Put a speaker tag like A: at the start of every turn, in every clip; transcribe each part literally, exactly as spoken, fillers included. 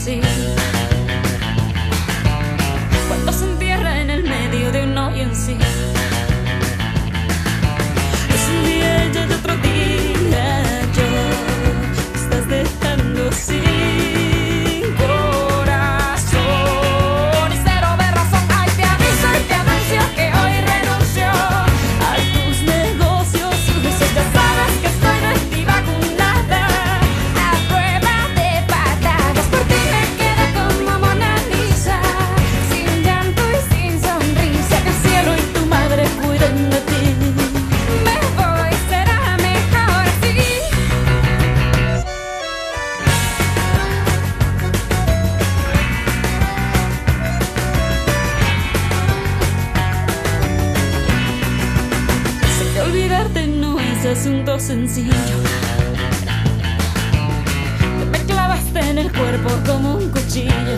A: así. Cuando se entierra en el medio de un hoyo en sí. Es un día y otro día yo me estás dejando sin corazón y cero de razón. Ay, te aviso y te anuncio que hoy renuncio a tus negocios sucios. Ya sabes que estoy de ti vacunada a prueba de patadas. Por ti me quedé como Mona Lisa, sin llanto y sin sonrisa. Que el cielo y tu madre cuiden de ti. Me voy, será mejor así. Sé que olvidarte no es asunto sencillo. Te me clavaste en el cuerpo como un cuchillo.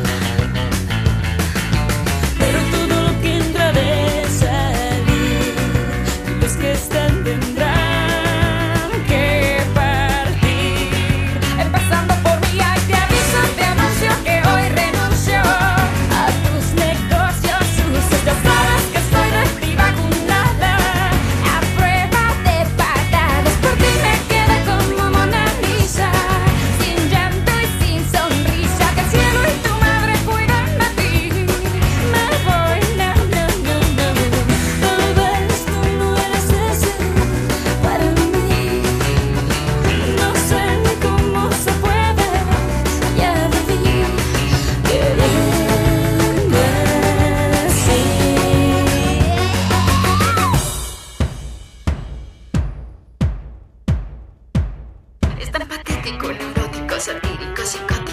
A: Pero todo lo que entra de salir, los que están tendrán que partir. Empezando por mí, ay, te aviso, te anuncio que hoy renuncio a tus negocios sucios. Ya sabes que estoy de ti vacunada a prueba de patadas. Por ti me quedé como Mona Lisa, sin llanto y sin sonrisa. Que el cielo y tu madre cuidan de ti. Me voy, no, no, no, no. Tal vez tú no eres ese para mí. No sé cómo se puede, ya viví queriendo así.
B: Es tan patético, neurótico, satírico, psicótico.